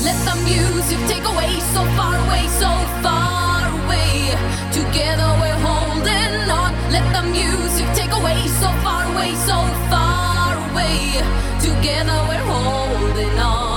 Let the music take away, so far away, so far away. Together we're holding on. Let the music take away, so far away, so far away. Together we're holding on.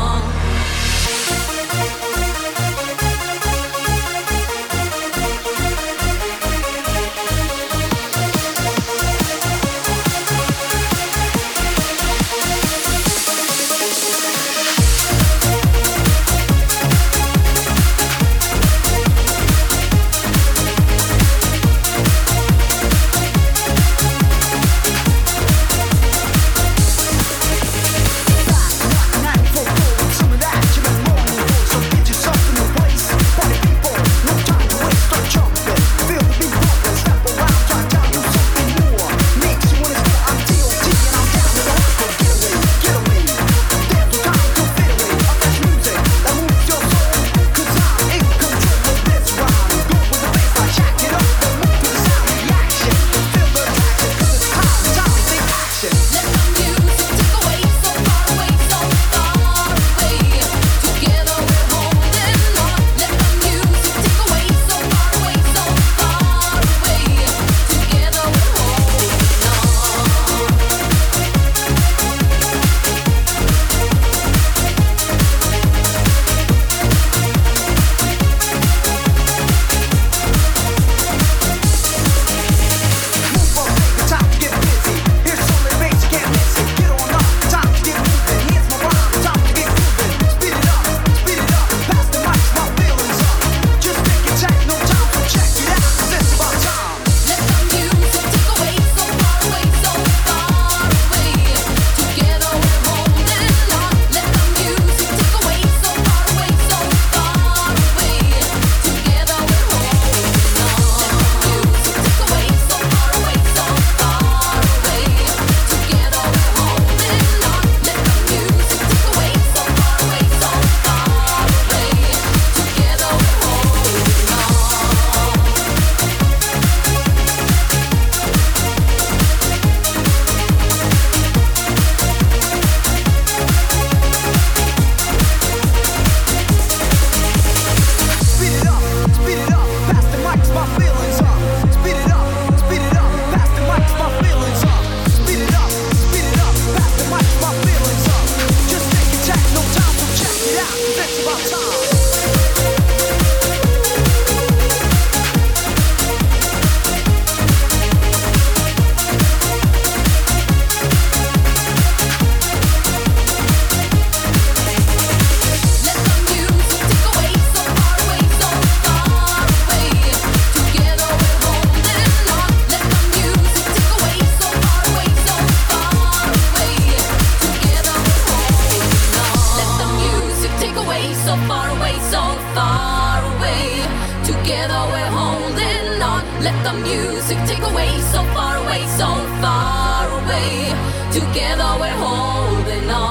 So far away, so far away. Together we're holding on. Let the music take away, so far away, so far away. Together we're holding on.